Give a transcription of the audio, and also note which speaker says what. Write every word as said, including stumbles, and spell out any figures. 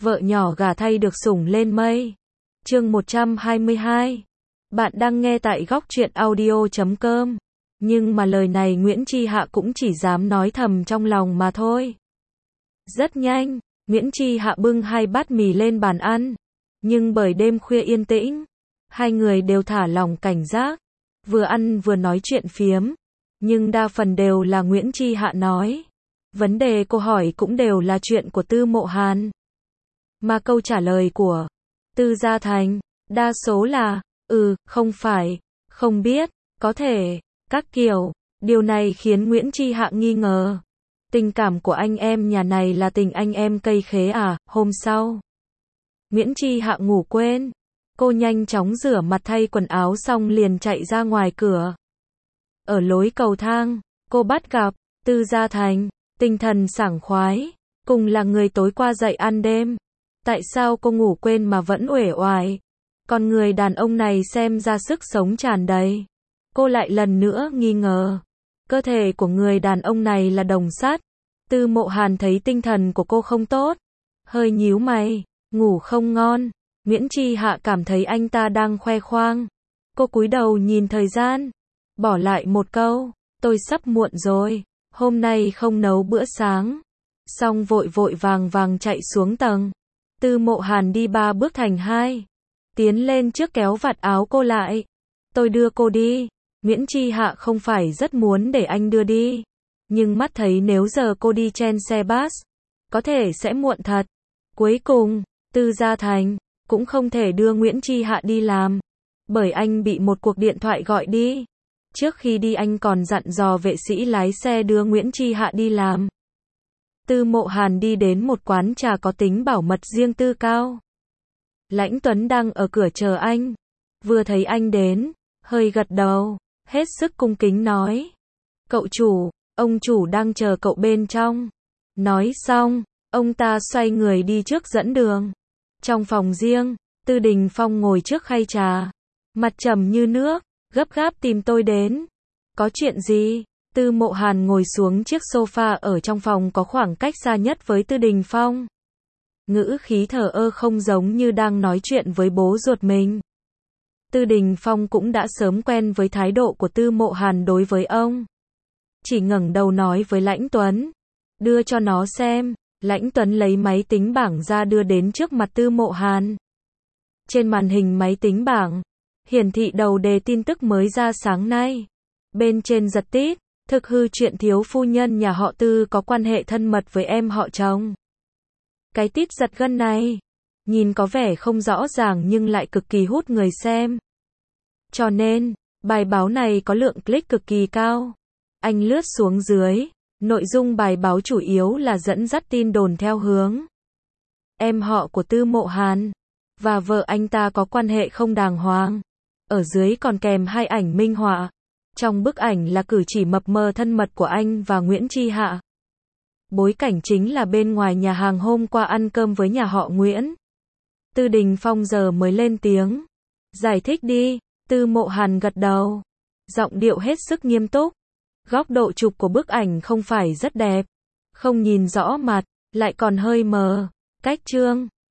Speaker 1: vợ nhỏ gả thay được sủng lên mây. Chương một trăm hai mươi hai. Bạn đang nghe tại góc truyện audio chấm com. Nhưng mà lời này Nguyễn Chi Hạ cũng chỉ dám nói thầm trong lòng mà thôi. Rất nhanh, Nguyễn Chi Hạ bưng hai bát mì lên bàn ăn. Nhưng bởi đêm khuya yên tĩnh, hai người đều thả lỏng cảnh giác, vừa ăn vừa nói chuyện phiếm. Nhưng đa phần đều là Nguyễn Chi Hạ nói. Vấn đề cô hỏi cũng đều là chuyện của Tư Mộ Hàn. Mà câu trả lời của Tư Gia Thành, đa số là, ừ, không phải, không biết, có thể, các kiểu. Điều này khiến Nguyễn Chi Hạ nghi ngờ. Tình cảm của anh em nhà này là tình anh em cây khế à? Hôm sau, Nguyễn Chi Hạ ngủ quên. Cô nhanh chóng rửa mặt thay quần áo xong liền chạy ra ngoài cửa. Ở lối cầu thang, cô bắt gặp Tư Gia Thành, tinh thần sảng khoái, cùng là người tối qua dậy ăn đêm. Tại sao cô ngủ quên mà vẫn uể oải? Còn người đàn ông này xem ra sức sống tràn đầy. Cô lại lần nữa nghi ngờ. Cơ thể của người đàn ông này là đồng sắt. Tư Mộ Hàn thấy tinh thần của cô không tốt, hơi nhíu mày, ngủ không ngon. Nguyễn Chi Hạ cảm thấy anh ta đang khoe khoang. Cô cúi đầu nhìn thời gian, bỏ lại một câu, tôi sắp muộn rồi, hôm nay không nấu bữa sáng. Xong vội vội vàng vàng chạy xuống tầng. Tư Mộ Hàn đi ba bước thành hai, tiến lên trước kéo vạt áo cô lại. Tôi đưa cô đi. Nguyễn Chi Hạ không phải rất muốn để anh đưa đi, nhưng mắt thấy nếu giờ cô đi chen xe bus, có thể sẽ muộn thật. Cuối cùng, Tư Gia Thành cũng không thể đưa Nguyễn Chi Hạ đi làm, bởi anh bị một cuộc điện thoại gọi đi. Trước khi đi anh còn dặn dò vệ sĩ lái xe đưa Nguyễn Chi Hạ đi làm. Tư Mộ Hàn đi đến một quán trà có tính bảo mật riêng tư cao. Lãnh Tuấn đang ở cửa chờ anh. Vừa thấy anh đến, hơi gật đầu, hết sức cung kính nói. Cậu chủ, ông chủ đang chờ cậu bên trong. Nói xong, ông ta xoay người đi trước dẫn đường. Trong phòng riêng, Tư Đình Phong ngồi trước khay trà, mặt trầm như nước, gấp gáp tìm tôi đến. Có chuyện gì? Tư Mộ Hàn ngồi xuống chiếc sofa ở trong phòng có khoảng cách xa nhất với Tư Đình Phong. Ngữ khí thờ ơ không giống như đang nói chuyện với bố ruột mình. Tư Đình Phong cũng đã sớm quen với thái độ của Tư Mộ Hàn đối với ông. Chỉ ngẩng đầu nói với Lãnh Tuấn, đưa cho nó xem. Lãnh Tuấn lấy máy tính bảng ra đưa đến trước mặt Tư Mộ Hàn. Trên màn hình máy tính bảng, hiển thị đầu đề tin tức mới ra sáng nay. Bên trên giật tít, thực hư chuyện thiếu phu nhân nhà họ Tư có quan hệ thân mật với em họ chồng. Cái tít giật gân này, nhìn có vẻ không rõ ràng nhưng lại cực kỳ hút người xem. Cho nên, bài báo này có lượng click cực kỳ cao. Anh lướt xuống dưới, nội dung bài báo chủ yếu là dẫn dắt tin đồn theo hướng em họ của Tư Mộ Hàn và vợ anh ta có quan hệ không đàng hoàng. Ở dưới còn kèm hai ảnh minh họa. Trong bức ảnh là cử chỉ mập mờ thân mật của anh và Nguyễn Chi Hạ. Bối cảnh chính là bên ngoài nhà hàng hôm qua ăn cơm với nhà họ Nguyễn. Tư Đình Phong giờ mới lên tiếng. Giải thích đi. Tư Mộ Hàn gật đầu, giọng điệu hết sức nghiêm túc. Góc độ chụp của bức ảnh không phải rất đẹp, không nhìn rõ mặt, lại còn hơi mờ. Cách trương,